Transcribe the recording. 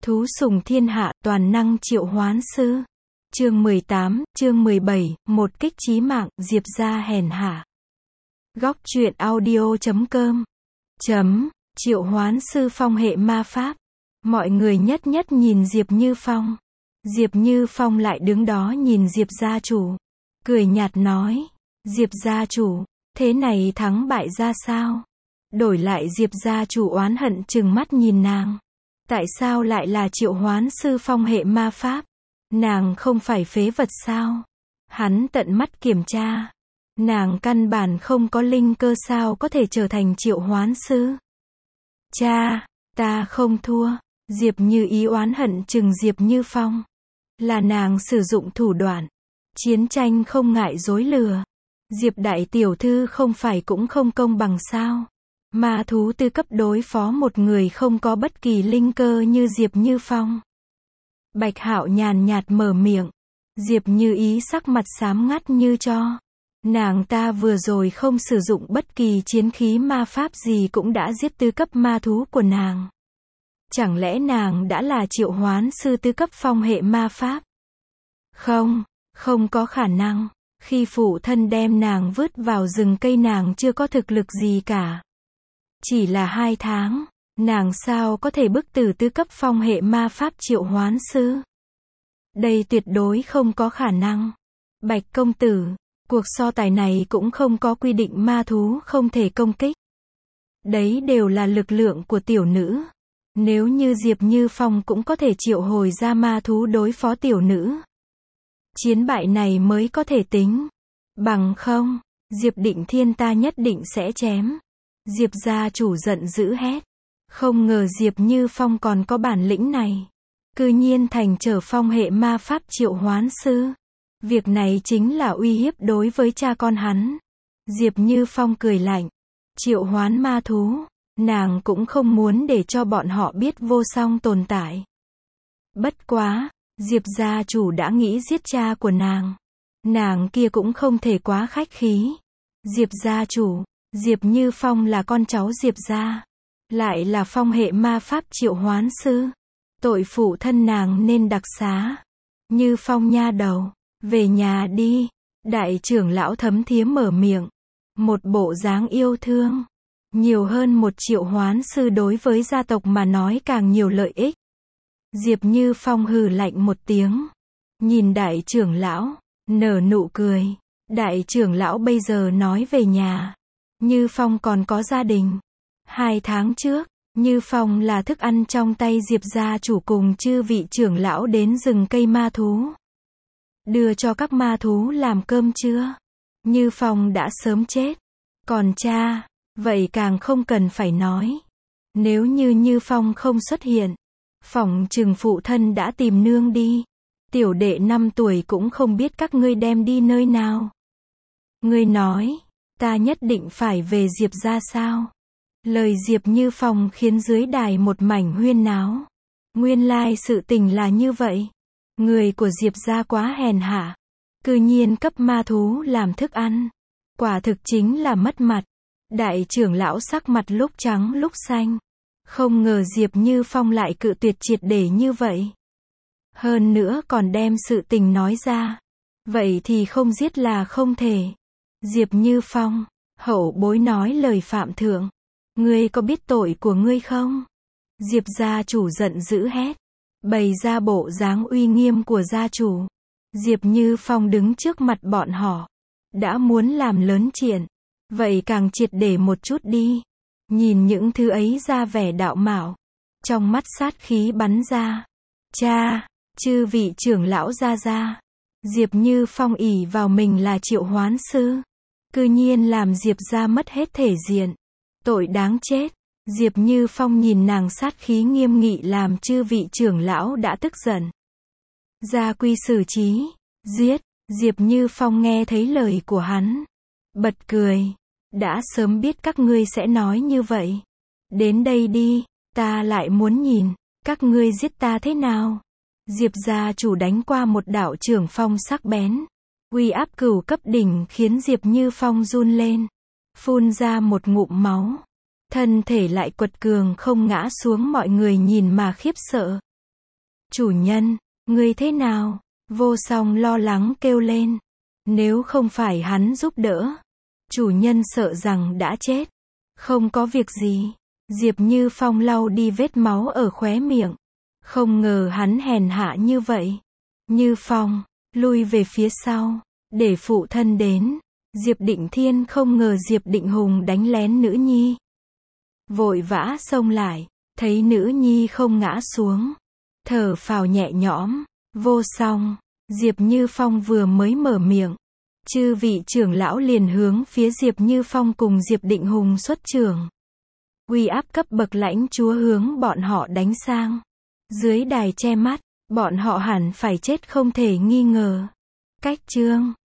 Thú sùng thiên hạ, toàn năng triệu hoán sư. Chương 18, chương 17, một kích chí mạng, Diệp gia hèn hạ. Góc truyện audio.com. Triệu hoán sư phong hệ ma pháp. Mọi người nhất nhất nhìn Diệp Như Phong. Diệp Như Phong lại đứng đó nhìn Diệp gia chủ. Cười nhạt nói, Diệp gia chủ, thế này thắng bại ra sao? Đổi lại Diệp gia chủ oán hận trừng mắt nhìn nàng. Tại sao lại là triệu hoán sư phong hệ ma pháp? Nàng không phải phế vật sao? Hắn tận mắt kiểm tra. Nàng căn bản không có linh cơ, sao có thể trở thành triệu hoán sư? Cha, ta không thua. Diệp Như Ý oán hận trừng Diệp Như Phong. Là nàng sử dụng thủ đoạn. Chiến tranh không ngại dối lừa. Diệp đại tiểu thư không phải cũng không công bằng sao? Ma thú tư cấp đối phó một người không có bất kỳ linh cơ như Diệp Như Phong. Bạch Hạo nhàn nhạt mở miệng. Diệp Như Ý sắc mặt xám ngắt như tro. Nàng ta vừa rồi không sử dụng bất kỳ chiến khí ma pháp gì cũng đã giết tứ cấp ma thú của nàng. Chẳng lẽ nàng đã là triệu hoán sư tứ cấp phong hệ ma pháp? Không có khả năng. Khi phụ thân đem nàng vứt vào rừng cây nàng chưa có thực lực gì cả. Chỉ là 2 tháng, nàng sao có thể bức tử tứ cấp phong hệ ma pháp triệu hoán sư? Đây tuyệt đối không có khả năng. Bạch công tử, cuộc so tài này cũng không có quy định ma thú không thể công kích. Đấy đều là lực lượng của tiểu nữ. Nếu như Diệp Như Phong cũng có thể triệu hồi ra ma thú đối phó tiểu nữ, chiến bại này mới có thể tính. Bằng không, Diệp Định Thiên ta nhất định sẽ chém. Diệp gia chủ giận dữ hét. Không ngờ Diệp Như Phong còn có bản lĩnh này. Cư nhiên thành trở phong hệ ma pháp triệu hoán sư. Việc này chính là uy hiếp đối với cha con hắn. Diệp Như Phong cười lạnh. Triệu hoán ma thú, nàng cũng không muốn để cho bọn họ biết vô song tồn tại. Bất quá, Diệp gia chủ đã nghĩ giết cha của nàng. Nàng kia cũng không thể quá khách khí. Diệp gia chủ, Diệp Như Phong là con cháu Diệp gia, lại là phong hệ ma pháp triệu hoán sư. Tội phụ thân nàng nên đặc xá. Như Phong nha đầu, về nhà đi. Đại trưởng lão Thấm Thiếm mở miệng. Một bộ dáng yêu thương. Nhiều hơn một triệu hoán sư đối với gia tộc mà nói càng nhiều lợi ích. Diệp Như Phong hừ lạnh một tiếng. Nhìn đại trưởng lão, nở nụ cười. Đại trưởng lão bây giờ nói về nhà. Như Phong còn có gia đình. 2 tháng trước, Như Phong là thức ăn trong tay Diệp gia chủ cùng chư vị trưởng lão đến rừng cây ma thú. Đưa cho các ma thú làm cơm trưa. Như Phong đã sớm chết. Còn cha, vậy càng không cần phải nói. Nếu như Như Phong không xuất hiện, phỏng chừng phụ thân đã tìm nương đi. Tiểu đệ 5 tuổi cũng không biết các ngươi đem đi nơi nào. Ngươi nói, ta nhất định phải về Diệp gia sao? Lời Diệp Như Phong khiến dưới đài một mảnh huyên náo. Nguyên lai sự tình là như vậy. Người của Diệp gia quá hèn hạ. Cư nhiên cấp ma thú làm thức ăn. Quả thực chính là mất mặt. Đại trưởng lão sắc mặt lúc trắng lúc xanh. Không ngờ Diệp Như Phong lại cự tuyệt triệt để như vậy. Hơn nữa còn đem sự tình nói ra. Vậy thì không giết là không thể. Diệp Như Phong, hậu bối nói lời phạm thượng. Ngươi có biết tội của ngươi không? Diệp gia chủ giận dữ hét. Bày ra bộ dáng uy nghiêm của gia chủ. Diệp Như Phong đứng trước mặt bọn họ. Đã muốn làm lớn chuyện. Vậy càng triệt để một chút đi. Nhìn những thứ ấy ra vẻ đạo mạo. Trong mắt sát khí bắn ra. Cha, chư vị trưởng lão gia. Diệp Như Phong ỷ vào mình là triệu hoán sư. Cư nhiên làm Diệp gia mất hết thể diện. Tội đáng chết. Diệp Như Phong nhìn nàng sát khí nghiêm nghị làm chư vị trưởng lão đã tức giận. Gia quy xử trí. Giết. Diệp Như Phong nghe thấy lời của hắn. Bật cười. Đã sớm biết các ngươi sẽ nói như vậy. Đến đây đi. Ta lại muốn nhìn. Các ngươi giết ta thế nào? Diệp gia chủ đánh qua một đạo trưởng phong sắc bén. Uy áp cửu cấp đỉnh khiến Diệp Như Phong run lên. Phun ra một ngụm máu. Thân thể lại quật cường không ngã xuống, mọi người nhìn mà khiếp sợ. Chủ nhân, ngươi thế nào? Vô song lo lắng kêu lên. Nếu không phải hắn giúp đỡ, chủ nhân sợ rằng đã chết. Không có việc gì. Diệp Như Phong lau đi vết máu ở khóe miệng. Không ngờ hắn hèn hạ như vậy. Như Phong, lui về phía sau, để phụ thân đến. Diệp Định Thiên không ngờ Diệp Định Hùng đánh lén nữ nhi. Vội vã xông lại, thấy nữ nhi không ngã xuống. Thở phào nhẹ nhõm, vô song. Diệp Như Phong vừa mới mở miệng. Chư vị trưởng lão liền hướng phía Diệp Như Phong cùng Diệp Định Hùng xuất trưởng. Uy áp cấp bậc lãnh chúa hướng bọn họ đánh sang. Dưới đài che mắt, bọn họ hẳn phải chết không thể nghi ngờ. Cách chương